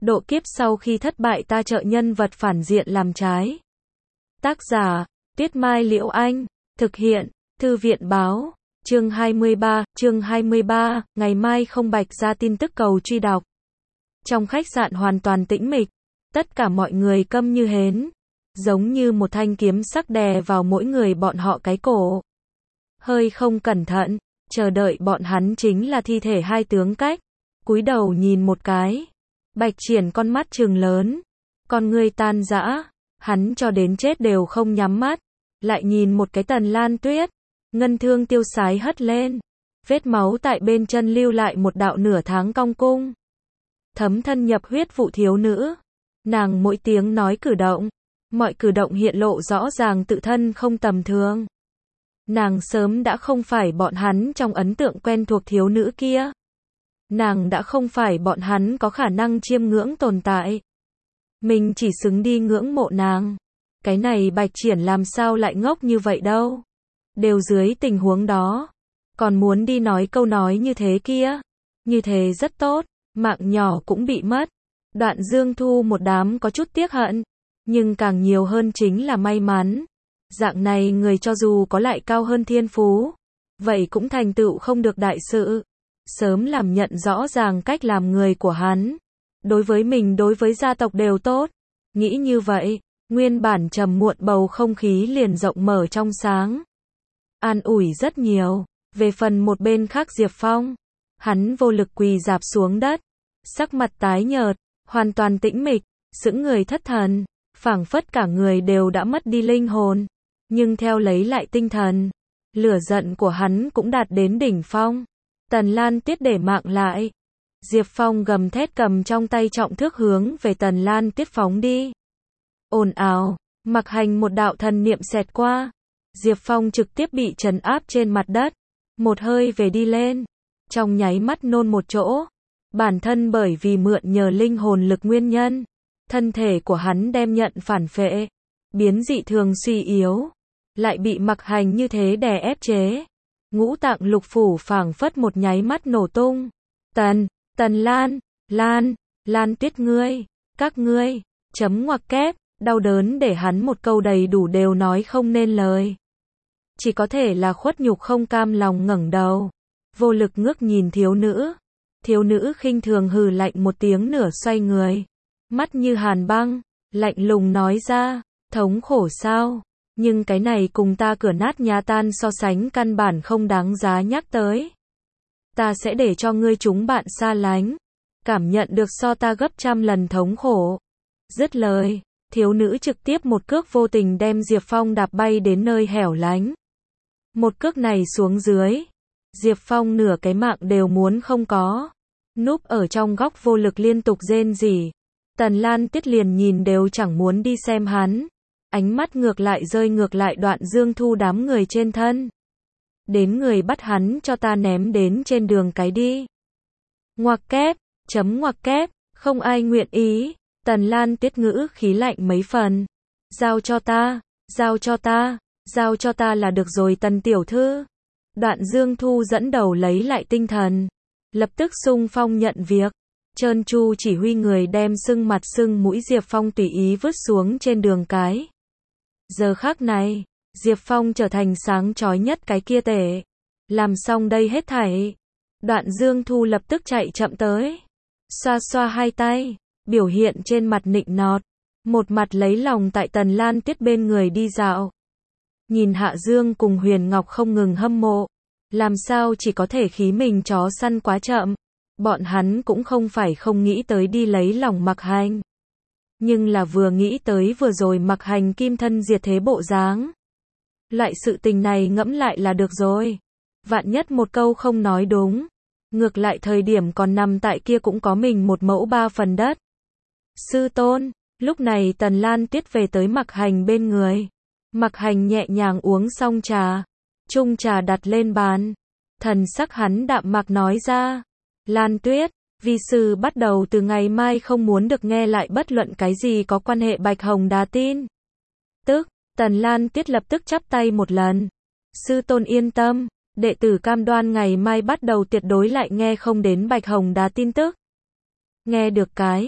Độ kiếp sau khi thất bại ta trợ nhân vật phản diện làm trái. Tác giả, Tuyết Mai Liễu Anh. Thực hiện, Thư viện Báo. Chương 23, ngày mai không Bạch ra tin tức cầu truy đọc. Trong khách sạn hoàn toàn tĩnh mịch, tất cả mọi người câm như hến, giống như một thanh kiếm sắc đè vào mỗi người bọn họ cái cổ. Hơi không cẩn thận, chờ đợi bọn hắn chính là thi thể hai tướng cách. Cúi đầu nhìn một cái, Bạch Triển con mắt trừng lớn, con ngươi tan rã, hắn cho đến chết đều không nhắm mắt, lại nhìn một cái Tần Lan Tuyết, ngân thương tiêu sái hất lên, vết máu tại bên chân lưu lại một đạo nửa tháng cong cung. Thấm thân nhập huyết vụ thiếu nữ, nàng mỗi tiếng nói cử động, mọi cử động hiện lộ rõ ràng tự thân không tầm thường. Nàng sớm đã không phải bọn hắn trong ấn tượng quen thuộc thiếu nữ kia. Nàng đã không phải bọn hắn có khả năng chiêm ngưỡng tồn tại. Mình chỉ xứng đi ngưỡng mộ nàng. Cái này Bạch Triển làm sao lại ngốc như vậy đâu. Đều dưới tình huống đó, còn muốn đi nói câu nói như thế kia. Như thế rất tốt, mạng nhỏ cũng bị mất. Đoạn Dương Thu một đám có chút tiếc hận, nhưng càng nhiều hơn chính là may mắn. Dạng này người cho dù có lại cao hơn thiên phú, vậy cũng thành tựu không được đại sự. Sớm làm nhận rõ ràng cách làm người của hắn. Đối với mình đối với gia tộc đều tốt. Nghĩ như vậy, nguyên bản trầm muộn bầu không khí liền rộng mở trong sáng. An ủi rất nhiều. Về phần một bên khác Diệp Phong, hắn vô lực quỳ rạp xuống đất, sắc mặt tái nhợt, hoàn toàn tĩnh mịch, sững người thất thần, phảng phất cả người đều đã mất đi linh hồn. Nhưng theo lấy lại tinh thần, lửa giận của hắn cũng đạt đến đỉnh phong. Tần Lan Tuyết để mạng lại. Diệp Phong gầm thét cầm trong tay trọng thước hướng về Tần Lan Tuyết phóng đi. Ồn ào, Mặc Hành một đạo thần niệm xẹt qua. Diệp Phong trực tiếp bị trấn áp trên mặt đất. Một hơi về đi lên. Trong nháy mắt nôn một chỗ. Bản thân bởi vì mượn nhờ linh hồn lực nguyên nhân. Thân thể của hắn đem nhận phản phệ. Biến dị thường suy yếu. Lại bị Mặc Hành như thế đè ép chế. Ngũ tạng lục phủ phảng phất một nháy mắt nổ tung. Tần Lan Tuyết ngươi, các ngươi, chấm ngoặc kép, đau đớn để hắn một câu đầy đủ đều nói không nên lời. Chỉ có thể là khuất nhục không cam lòng ngẩng đầu, vô lực ngước nhìn thiếu nữ khinh thường hừ lạnh một tiếng nửa xoay người. Mắt như hàn băng, lạnh lùng nói ra, thống khổ sao? Nhưng cái này cùng ta cửa nát nhà tan so sánh căn bản không đáng giá nhắc tới. Ta sẽ để cho ngươi chúng bạn xa lánh, cảm nhận được so ta gấp trăm lần thống khổ. Dứt lời, thiếu nữ trực tiếp một cước vô tình đem Diệp Phong đạp bay đến nơi hẻo lánh. Một cước này xuống dưới, Diệp Phong nửa cái mạng đều muốn không có. Núp ở trong góc vô lực liên tục rên rỉ. Tần Lan Tuyết liền nhìn đều chẳng muốn đi xem hắn. Ánh mắt ngược lại rơi ngược lại Đoạn Dương Thu đám người trên thân. Đến người bắt hắn cho ta ném đến trên đường cái đi. Ngoặc kép, chấm ngoặc kép, không ai nguyện ý. Tần Lan Tuyết ngữ khí lạnh mấy phần. Giao cho ta là được rồi Tần tiểu thư. Đoạn Dương Thu dẫn đầu lấy lại tinh thần. Lập tức xung phong nhận việc. Trơn tru chỉ huy người đem sưng mặt sưng mũi Diệp Phong tùy ý vứt xuống trên đường cái. Giờ khắc này, Diệp Phong trở thành sáng chói nhất cái kia tể. Làm xong đây hết thảy. Đoạn Dương Thu lập tức chạy chậm tới. Xoa xoa hai tay, biểu hiện trên mặt nịnh nọt. Một mặt lấy lòng tại Tần Lan Tuyết bên người đi dạo. Nhìn Hạ Dương cùng Huyền Ngọc không ngừng hâm mộ. Làm sao chỉ có thể khí mình chó săn quá chậm. Bọn hắn cũng không phải không nghĩ tới đi lấy lòng Mặc Hành. Nhưng là vừa nghĩ tới vừa rồi Mặc Hành kim thân diệt thế bộ dáng. Loại sự tình này ngẫm lại là được rồi. Vạn nhất một câu không nói đúng. Ngược lại thời điểm còn nằm tại kia cũng có mình một mẫu ba phần đất. Sư tôn, lúc này Tần Lan Tuyết về tới Mặc Hành bên người. Mặc Hành nhẹ nhàng uống xong trà. Chung trà đặt lên bàn. Thần sắc hắn đạm mạc nói ra. Lan Tuyết, vi sư bắt đầu từ ngày mai không muốn được nghe lại bất luận cái gì có quan hệ Bạch Hồng Đà tin. Tức, Tần Lan Tuyết lập tức chắp tay một lần. Sư tôn yên tâm, đệ tử cam đoan ngày mai bắt đầu tuyệt đối lại nghe không đến Bạch Hồng Đà tin tức. Nghe được cái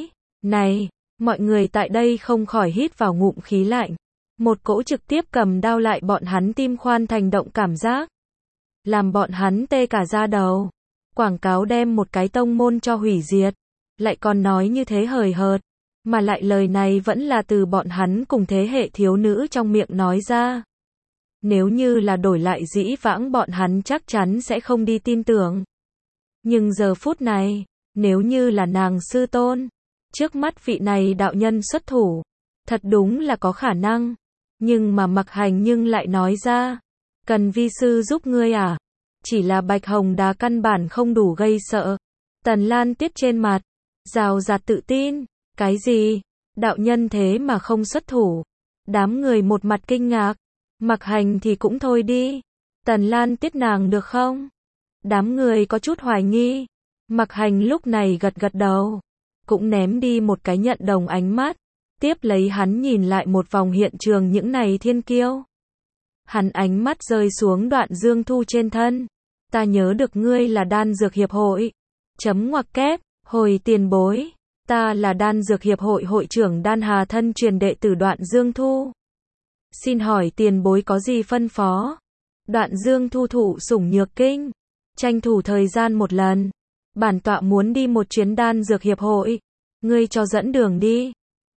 Này, mọi người tại đây không khỏi hít vào ngụm khí lạnh. Một cỗ trực tiếp cầm đao lại bọn hắn tim khoan thành động cảm giác. Làm bọn hắn tê cả da đầu. Quảng cáo đem một cái tông môn cho hủy diệt. Lại còn nói như thế hời hợt. Mà lại lời này vẫn là từ bọn hắn cùng thế hệ thiếu nữ trong miệng nói ra. Nếu như là đổi lại dĩ vãng bọn hắn chắc chắn sẽ không đi tin tưởng. Nhưng giờ phút này, nếu như là nàng sư tôn, trước mắt vị này đạo nhân xuất thủ, thật đúng là có khả năng. Nhưng mà Mặc Hành nhưng lại nói ra, cần vi sư giúp ngươi à? Chỉ là bạch hồng đá căn bản không đủ gây sợ. Tần Lan Tiết trên mặt, rào rạt tự tin, cái gì? Đạo nhân thế mà không xuất thủ. Đám người một mặt kinh ngạc. Mặc Hành thì cũng thôi đi. Tần Lan Tiết nàng được không? Đám người có chút hoài nghi. Mặc Hành lúc này gật gật đầu. Cũng ném đi một cái nhận đồng ánh mắt. Tiếp lấy hắn nhìn lại một vòng hiện trường những này thiên kiêu. Hắn ánh mắt rơi xuống Đoạn Dương Thu trên thân. Ta nhớ được ngươi là Đan Dược Hiệp hội. Chấm ngoặc kép, hồi tiền bối. Ta là Đan Dược Hiệp hội hội trưởng Đan Hà thân truyền đệ tử Đoạn Dương Thu. Xin hỏi tiền bối có gì phân phó? Đoạn Dương Thu thụ sủng nhược kinh. Tranh thủ thời gian một lần. Bản tọa muốn đi một chuyến Đan Dược Hiệp hội. Ngươi cho dẫn đường đi.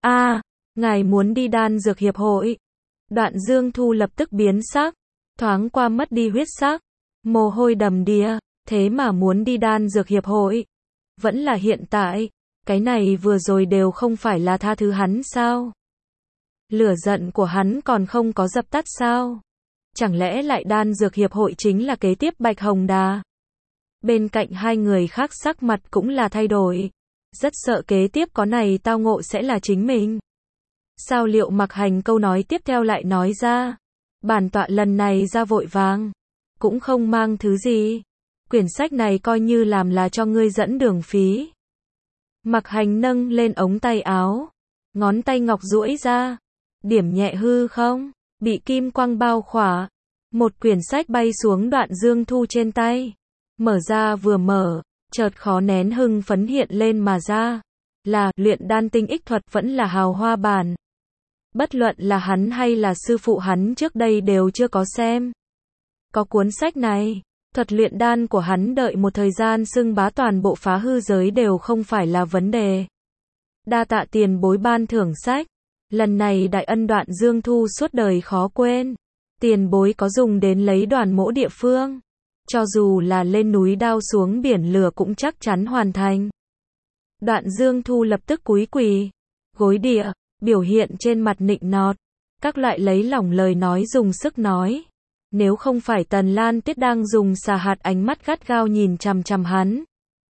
Ngài muốn đi Đan Dược Hiệp hội. Đoạn Dương Thu lập tức biến sắc. Thoáng qua mất đi huyết sắc. Mồ hôi đầm đìa. Thế mà muốn đi Đan Dược Hiệp hội. Vẫn là hiện tại. Cái này vừa rồi đều không phải là tha thứ hắn sao? Lửa giận của hắn còn không có dập tắt sao? Chẳng lẽ lại Đan Dược Hiệp hội chính là kế tiếp Bạch Hồng Đà? Bên cạnh hai người khác sắc mặt cũng là thay đổi. Rất sợ kế tiếp có này tao ngộ sẽ là chính mình. Sao Liệu Mặc Hành câu nói tiếp theo lại nói ra? Bản tọa lần này ra vội vàng. Cũng không mang thứ gì. Quyển sách này coi như làm là cho ngươi dẫn đường phí. Mặc Hành nâng lên ống tay áo. Ngón tay ngọc duỗi ra. Điểm nhẹ hư không? Bị kim quang bao khỏa. Một quyển sách bay xuống Đoạn Dương Thu trên tay. Mở ra vừa mở. Chợt khó nén hưng phấn hiện lên mà ra. Là luyện đan tinh ích thuật vẫn là hào hoa bản. Bất luận là hắn hay là sư phụ hắn trước đây đều chưa có xem. Có cuốn sách này. Thuật luyện đan của hắn đợi một thời gian xưng bá toàn bộ phá hư giới đều không phải là vấn đề. Đa tạ tiền bối ban thưởng sách. Lần này đại ân Đoạn Dương Thu suốt đời khó quên. Tiền bối có dùng đến lấy đoàn mỗ địa phương. Cho dù là lên núi đao xuống biển lửa cũng chắc chắn hoàn thành. Đoạn Dương Thu lập tức cúi quỳ. Gối địa, biểu hiện trên mặt nịnh nọt. Các loại lấy lòng lời nói dùng sức nói. Nếu không phải Tần Lan Tiết đang dùng xà hạt ánh mắt gắt gao nhìn chằm chằm hắn.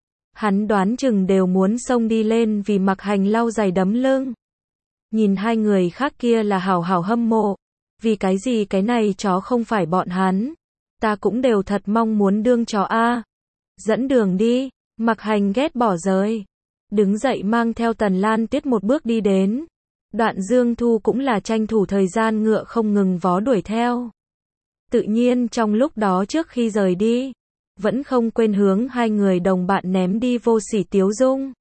Hắn đoán chừng đều muốn xông đi lên vì Mặc Hành lau giày đấm lưng. Nhìn hai người khác kia là hảo hảo hâm mộ. Vì cái gì cái này chó không phải bọn hắn. Ta cũng đều thật mong muốn đương chó a. Dẫn đường đi. Mặc Hành ghét bỏ rời. Đứng dậy mang theo Tần Lan Tiết một bước đi đến. Đoạn Dương Thu cũng là tranh thủ thời gian ngựa không ngừng vó đuổi theo. Tự nhiên trong lúc đó trước khi rời đi, vẫn không quên hướng hai người đồng bạn ném đi vô sỉ tiếu dung.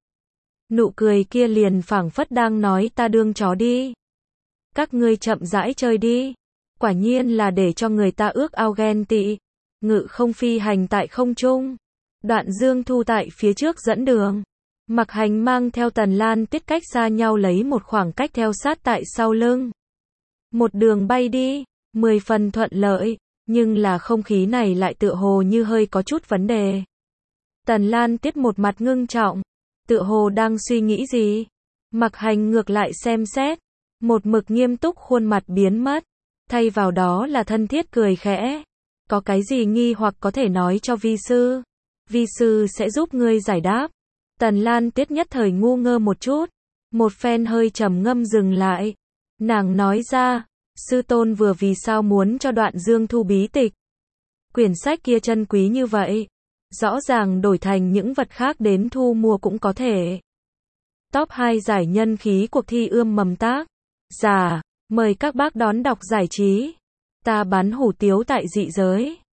Nụ cười kia liền phảng phất đang nói ta đương chó đi. Các ngươi chậm rãi chơi đi. Quả nhiên là để cho người ta ước ao ghen tị. Ngự không phi hành tại không trung. Đoạn Dương Thu tại phía trước dẫn đường. Mặc Hành mang theo Tần Lan Tiết cách xa nhau lấy một khoảng cách theo sát tại sau lưng. Một đường bay đi. 10 phần thuận lợi, nhưng là không khí này lại tựa hồ như hơi có chút vấn đề. Tần Lan Tiết một mặt ngưng trọng, tựa hồ đang suy nghĩ gì. Mặc Hành ngược lại xem xét, một mực nghiêm túc khuôn mặt biến mất, thay vào đó là thân thiết cười khẽ. Có cái gì nghi hoặc có thể nói cho vi sư. Vi sư sẽ giúp ngươi giải đáp. Tần Lan Tiết nhất thời ngu ngơ một chút, một phen hơi trầm ngâm dừng lại. Nàng nói ra, sư tôn vừa vì sao muốn cho Đoạn Dương Thu bí tịch. Quyển sách kia chân quý như vậy. Rõ ràng đổi thành những vật khác đến thu mua cũng có thể. Top 2 giải nhân khí cuộc thi ươm mầm tác giả. Mời các bác đón đọc giải trí. Ta bán hủ tiếu tại dị giới.